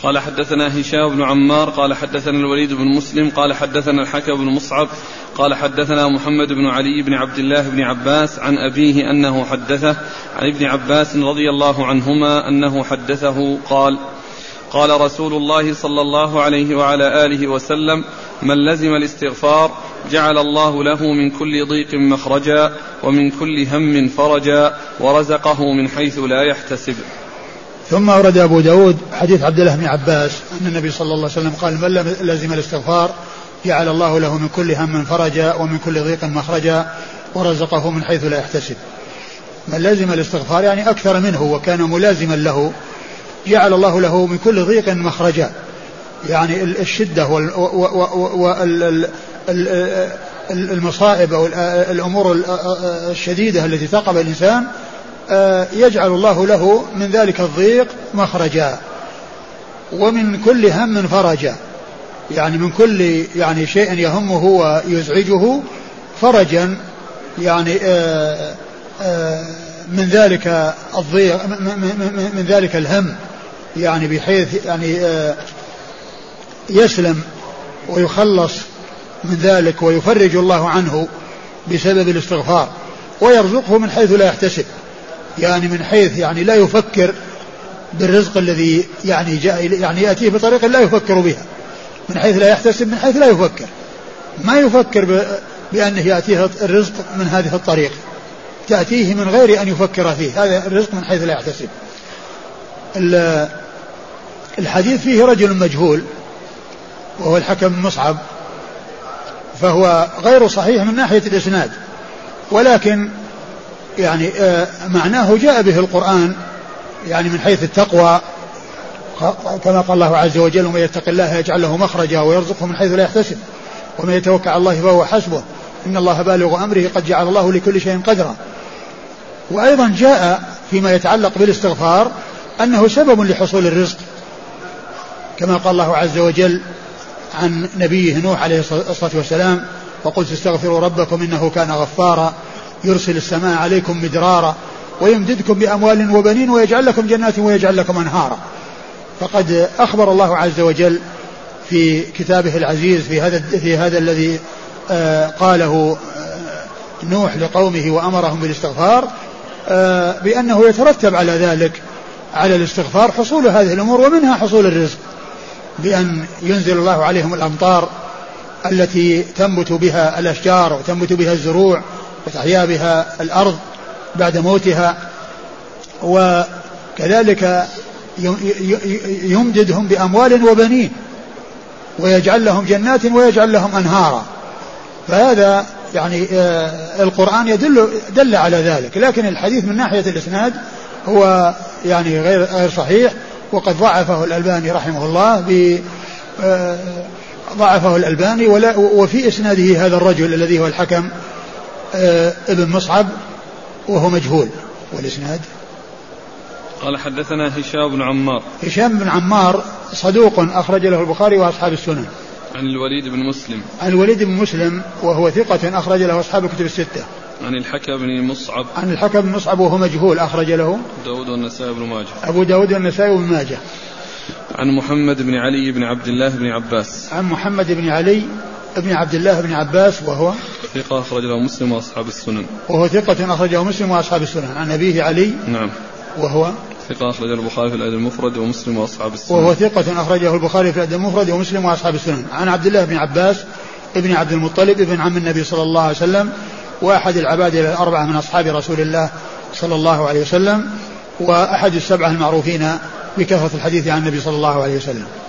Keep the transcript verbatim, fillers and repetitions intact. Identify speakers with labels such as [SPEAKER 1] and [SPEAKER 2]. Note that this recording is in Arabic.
[SPEAKER 1] قال حدثنا هشام بن عمار قال حدثنا الوليد بن مسلم قال حدثنا الحكم بن مصعب قال حدثنا محمد بن علي بن عبد الله بن عباس عن أبيه أنه حدثه عن ابن عباس رضي الله عنهما أنه حدثه قال قال رسول الله صلى الله عليه وعلى آله وسلم من لزم الاستغفار جعل الله له من كل ضيق مخرجا ومن كل هم فرجا ورزقه من حيث لا يحتسب.
[SPEAKER 2] ثم ورد أبو داود حديث عبد الله بن عباس أن النبي صلى الله عليه وسلم قال من لزم الاستغفار جعل الله له من كل هم فرجا ومن كل ضيق مخرجا ورزقه من حيث لا يحتسب. من لزم الاستغفار يعني أكثر منه وكان ملازما له جعل الله له من كل ضيق مخرجا، يعني الشدة والمصائب أو الأمور الشديدة التي تقع بالإنسان يجعل الله له من ذلك الضيق مخرجا ومن كل هم فرجا، يعني من كل يعني شيء يهمه ويزعجه فرجا، يعني آآ آآ من ذلك الضيق من ذلك الهم، يعني بحيث يعني يسلم ويخلص من ذلك ويفرج الله عنه بسبب الاستغفار، ويرزقه من حيث لا يحتسب، يعني من حيث يعني لا يفكر بالرزق الذي يعني جاء يعني يأتيه بطريقة لا يفكر بها، من حيث لا يحتسب من حيث لا يفكر، ما يفكر بأنه يأتيه الرزق من هذه الطريقة، تأتيه من غير أن يفكر فيه، هذا الرزق من حيث لا يحتسب. الحديث فيه رجل مجهول وهو الحكم بن مصعب، فهو غير صحيح من ناحية الإسناد، ولكن يعني معناه جاء به القرآن، يعني من حيث التقوى كما قال الله عز وجل ومن يتق الله يجعل له مخرجا ويرزقه من حيث لا يحتسب ومن يتوكل على الله فهو حسبه إن الله بالغ أمره قد جعل الله لكل شيء قدرا. وأيضا جاء فيما يتعلق بالاستغفار أنه سبب لحصول الرزق، كما قال الله عز وجل عن نبيه نوح عليه الصلاة والسلام وقلت استغفروا ربكم إنه كان غفارا يرسل السماء عليكم مدرارا ويمددكم بأموال وبنين ويجعل لكم جنات ويجعل لكم أنهارا. فقد أخبر الله عز وجل في كتابه العزيز في هذا في هذا الذي آه قاله آه نوح لقومه وأمرهم بالاستغفار آه بأنه يترتب على ذلك على الاستغفار حصول هذه الأمور، ومنها حصول الرزق بأن ينزل الله عليهم الأمطار التي تنبت بها الأشجار وتنبت بها الزروع وتحيا بها الأرض بعد موتها، وكذلك يمددهم بأموال وبنين ويجعل لهم جنات ويجعل لهم أنهارا. فهذا يعني القرآن يدل دل على ذلك، لكن الحديث من ناحية الإسناد هو يعني غير غير صحيح، وقد ضعفه الألباني رحمه الله ب ضعفه الألباني وفي إسناده هذا الرجل الذي هو الحكم ابن مصعب وهو مجهول. والإسناد
[SPEAKER 1] قال حدثنا هشام بن عمار.
[SPEAKER 2] هشام بن عمار صدوق أخرج له البخاري وأصحاب السنن.
[SPEAKER 1] عن الوليد بن مسلم.
[SPEAKER 2] عن الوليد بن مسلم وهو ثقة أخرج له أصحاب الكتب الستة.
[SPEAKER 1] عن الحكم بن مصعب.
[SPEAKER 2] عن الحكم بن مصعب وهو مجهول أخرج له
[SPEAKER 1] داود والنسائي بن ماجه.
[SPEAKER 2] أبو داود والنسائي بن ماجه.
[SPEAKER 1] عن محمد بن علي بن عبد الله بن عباس.
[SPEAKER 2] عن محمد بن علي بن عبد الله بن عباس وهو
[SPEAKER 1] ثقة أخرج له مسلم وأصحاب السنن.
[SPEAKER 2] وهو ثقة أخرجه مسلم وأصحاب السنن. عن أبيه علي.
[SPEAKER 1] نعم.
[SPEAKER 2] وهو
[SPEAKER 1] ثقة أخرجه البخاري في الأدب المفرد ومسلم وأصحاب السنن.
[SPEAKER 2] وهو ثقة أخرجه البخاري في الأدب المفرد ومسلم وأصحاب السنن. عن عبد الله بن عباس ابن عبد المطلب ابن عم النبي صلى الله عليه وسلم وأحد العباد الأربعة من أصحاب رسول الله صلى الله عليه وسلم، وأحد السبعة المعروفين بكثرة الحديث عن النبي صلى الله عليه وسلم.